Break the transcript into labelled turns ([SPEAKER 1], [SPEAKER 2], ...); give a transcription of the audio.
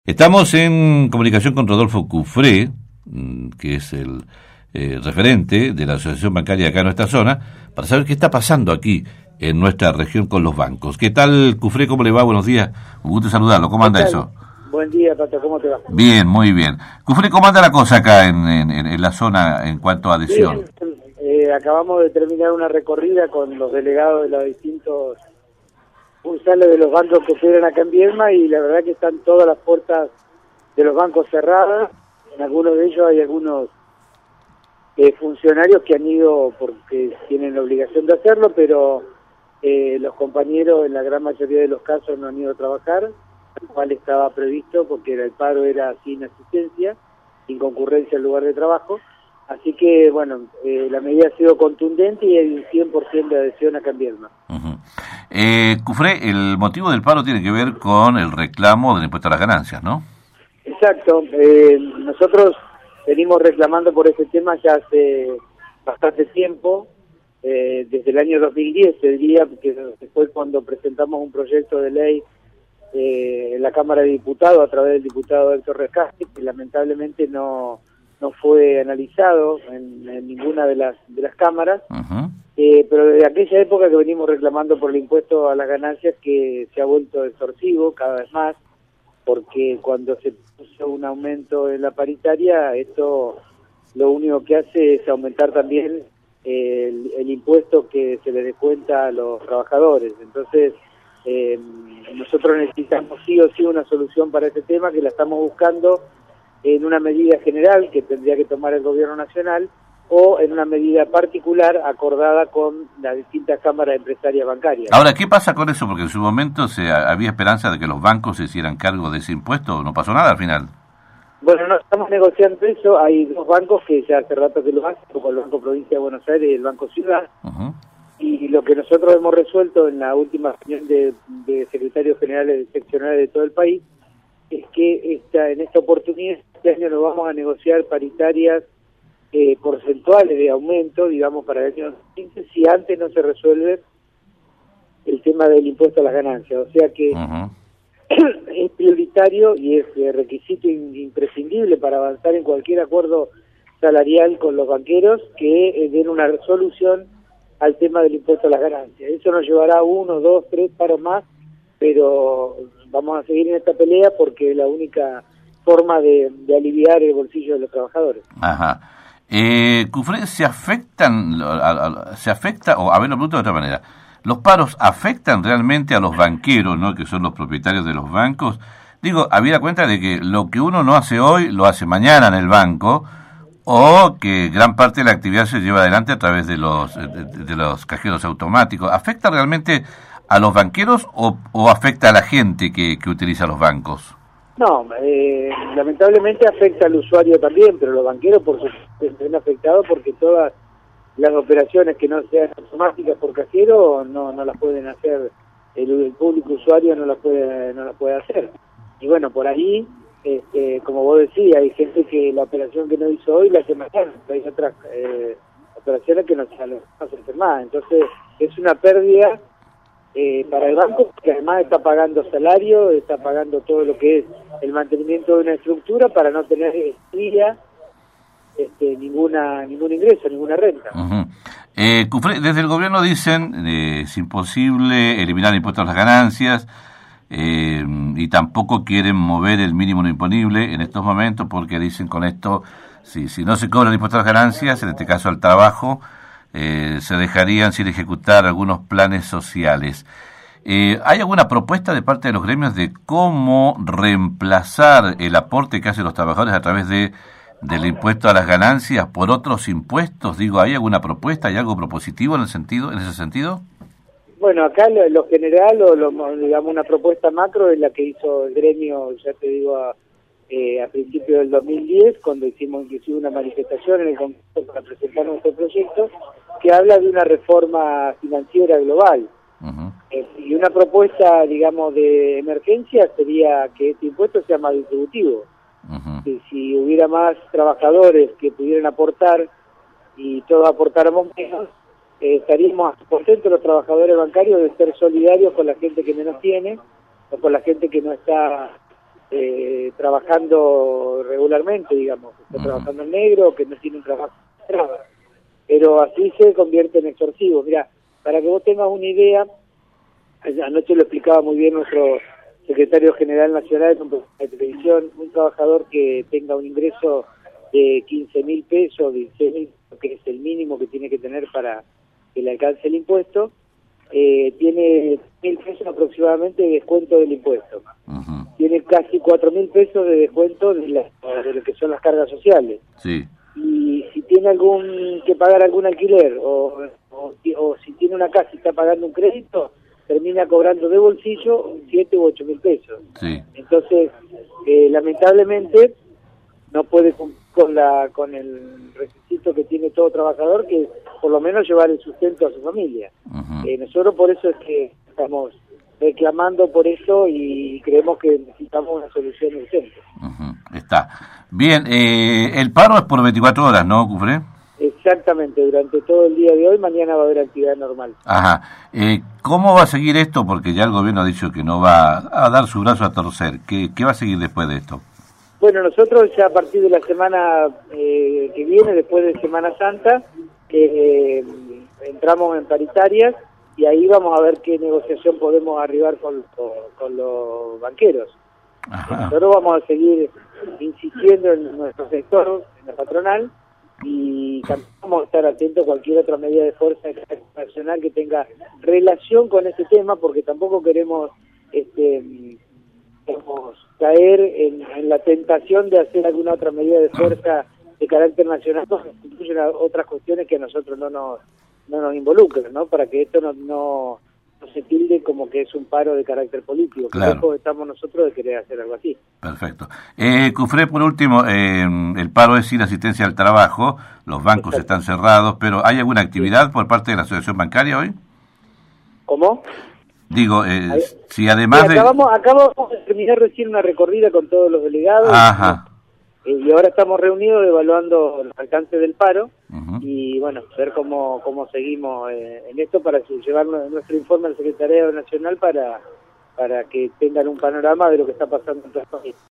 [SPEAKER 1] Estamos en comunicación con Rodolfo Cufré, que es el referente de la Asociación Bancaria acá en nuestra zona, para saber qué está pasando aquí en nuestra región con los bancos. ¿Qué tal, Cufré? ¿Cómo le va? Buenos días. Un gusto saludarlo. ¿Cómo anda eso?
[SPEAKER 2] Buen día, Pato. ¿Cómo te va?
[SPEAKER 1] Bien, muy bien. Cufré, ¿cómo anda la cosa acá en la zona en cuanto a adhesión?
[SPEAKER 2] Bien, acabamos de terminar una recorrida con los delegados de los distintos sucursales de los bancos que operan acá en Viedma, y la verdad que están todas las puertas de los bancos cerradas. En algunos de ellos hay algunos funcionarios que han ido porque tienen la obligación de hacerlo, pero los compañeros en la gran mayoría de los casos no han ido a trabajar, lo cual estaba previsto porque el paro era sin asistencia, sin concurrencia al lugar de trabajo. Así que, bueno, la medida ha sido contundente y hay un 100% de adhesión acá en Viedma.
[SPEAKER 1] Cufré, el motivo del paro tiene que ver con el reclamo del impuesto a las ganancias, ¿no?
[SPEAKER 2] Exacto. Nosotros venimos reclamando por este tema ya hace bastante tiempo, desde el año 2010, te diría, que fue cuando presentamos un proyecto de ley en la Cámara de Diputados a través del diputado Héctor Rescasti, que lamentablemente no fue analizado en ninguna de las cámaras. Pero desde aquella época que venimos reclamando por el impuesto a las ganancias, que se ha vuelto extorsivo cada vez más, porque cuando se puso un aumento en la paritaria, esto lo único que hace es aumentar también el impuesto que se le descuenta a los trabajadores. Entonces, nosotros necesitamos sí o sí una solución para este tema, que la estamos buscando en una medida general que tendría que tomar el gobierno nacional, o en una medida particular acordada con las distintas cámaras empresarias bancarias.
[SPEAKER 1] Ahora, ¿qué pasa con eso? Porque en su momento había esperanza de que los bancos se hicieran cargo de ese impuesto. ¿No pasó nada al final?
[SPEAKER 2] Bueno, no estamos negociando eso. Hay dos bancos que ya hace rato que lo hacen, como el Banco Provincia de Buenos Aires y el Banco Ciudad. Y lo que nosotros hemos resuelto en la última reunión de secretarios generales seccionales de todo el país es que en esta oportunidad, este año nos vamos a negociar paritarias porcentuales de aumento, digamos, para el año 2015, si antes no se resuelve el tema del impuesto a las ganancias. O sea que es prioritario y es requisito imprescindible para avanzar en cualquier acuerdo salarial con los banqueros que den una solución al tema del impuesto a las ganancias. Eso nos llevará 1, 2, 3 paros más, pero vamos a seguir en esta pelea porque es la única forma de aliviar el bolsillo de los trabajadores.
[SPEAKER 1] Cufré, ¿se afecta, o a ver, lo pregunto de otra manera, los paros afectan realmente a los banqueros, ¿no?, que son los propietarios de los bancos? Digo, habida cuenta de que lo que uno no hace hoy, lo hace mañana en el banco, o que gran parte de la actividad se lleva adelante a través de los cajeros automáticos. ¿Afecta realmente a los banqueros o afecta a la gente que utiliza los bancos?
[SPEAKER 2] No, lamentablemente afecta al usuario también, pero los banqueros por supuesto se ven afectados porque todas las operaciones que no sean automáticas por cajero no las pueden hacer, el público usuario no las puede hacer. Y bueno, por ahí, como vos decías, hay gente que la operación que no hizo hoy la hace mañana, hay otras operaciones que no se hacen más. Entonces es una pérdida para el banco, que además está pagando salario, está pagando todo lo que es el mantenimiento de una estructura para no tener ningún ingreso, ninguna renta.
[SPEAKER 1] Cufré, desde el gobierno dicen es imposible eliminar el impuesto a las ganancias, y tampoco quieren mover el mínimo no imponible en estos momentos, porque dicen con esto, si no se cobra el impuesto a las ganancias, en este caso al trabajo, se dejarían sin ejecutar algunos planes sociales. ¿Hay alguna propuesta de parte de los gremios de cómo reemplazar el aporte que hacen los trabajadores a través del impuesto a las ganancias por otros impuestos? Digo, ¿hay alguna propuesta, hay algo propositivo en ese sentido?
[SPEAKER 2] Bueno, acá lo general, digamos una propuesta macro es la que hizo el gremio, ya te digo, a principios del 2010, cuando hicimos inclusive una manifestación en el Congreso para presentar nuestro proyecto, que habla de una reforma financiera global. Y una propuesta, digamos, de emergencia sería que este impuesto sea más distributivo. Que si hubiera más trabajadores que pudieran aportar y todos aportáramos menos, estaríamos contentos los trabajadores bancarios de ser solidarios con la gente que menos tiene o con la gente que no está trabajando regularmente, digamos, que está trabajando en negro, que no tiene un trabajo, pero así se convierte en extorsivo. Mira, para que vos tengas una idea, anoche lo explicaba muy bien nuestro secretario general nacional de televisión, un trabajador que tenga un ingreso de 15.000 pesos, 16.000, que es el mínimo que tiene que tener para que le alcance el impuesto, tiene 1.000 pesos aproximadamente de descuento del impuesto. Tiene casi 4.000 pesos de descuento de lo que son las cargas sociales.
[SPEAKER 1] Sí.
[SPEAKER 2] Y si tiene que pagar algún alquiler o si tiene una casa y está pagando un crédito, termina cobrando de bolsillo 7 u 8.000 pesos.
[SPEAKER 1] Sí.
[SPEAKER 2] Entonces, lamentablemente, no puede cumplir con el requisito que tiene todo trabajador, que por lo menos llevar el sustento a su familia. Nosotros por eso es que estamos reclamando por eso y creemos que necesitamos una solución urgente.
[SPEAKER 1] Está. Bien, el paro es por 24 horas, ¿no, Cufré?
[SPEAKER 2] Exactamente, durante todo el día de hoy, mañana va a haber actividad normal.
[SPEAKER 1] Ajá. ¿Cómo va a seguir esto? Porque ya el gobierno ha dicho que no va a dar su brazo a torcer. ¿Qué va a seguir después de esto?
[SPEAKER 2] Bueno, nosotros ya a partir de la semana que viene, después de Semana Santa, entramos en paritarias y ahí vamos a ver qué negociación podemos arribar con los banqueros. Nosotros vamos a seguir insistiendo en nuestro sector, en la patronal, y vamos a estar atentos a cualquier otra medida de fuerza nacional que tenga relación con este tema, porque tampoco queremos caer en la tentación de hacer alguna otra medida de fuerza de carácter nacional, que incluyen otras cuestiones que a nosotros no nos involucran, ¿no? Para que esto no se tilde como que es un paro de carácter político.
[SPEAKER 1] Claro.
[SPEAKER 2] Estamos nosotros de querer hacer algo así.
[SPEAKER 1] Perfecto. Cufré, por último, el paro es sin asistencia al trabajo, los bancos están cerrados, pero ¿hay alguna actividad por parte de la Asociación Bancaria hoy?
[SPEAKER 2] ¿Cómo?
[SPEAKER 1] Digo, si además
[SPEAKER 2] acabamos de terminar recién una recorrida con todos los delegados.
[SPEAKER 1] Ajá.
[SPEAKER 2] Y ahora estamos reunidos evaluando los alcances del paro y bueno, ver cómo seguimos en esto para llevar nuestro informe al Secretariado Nacional para que tengan un panorama de lo que está pasando en todo el país.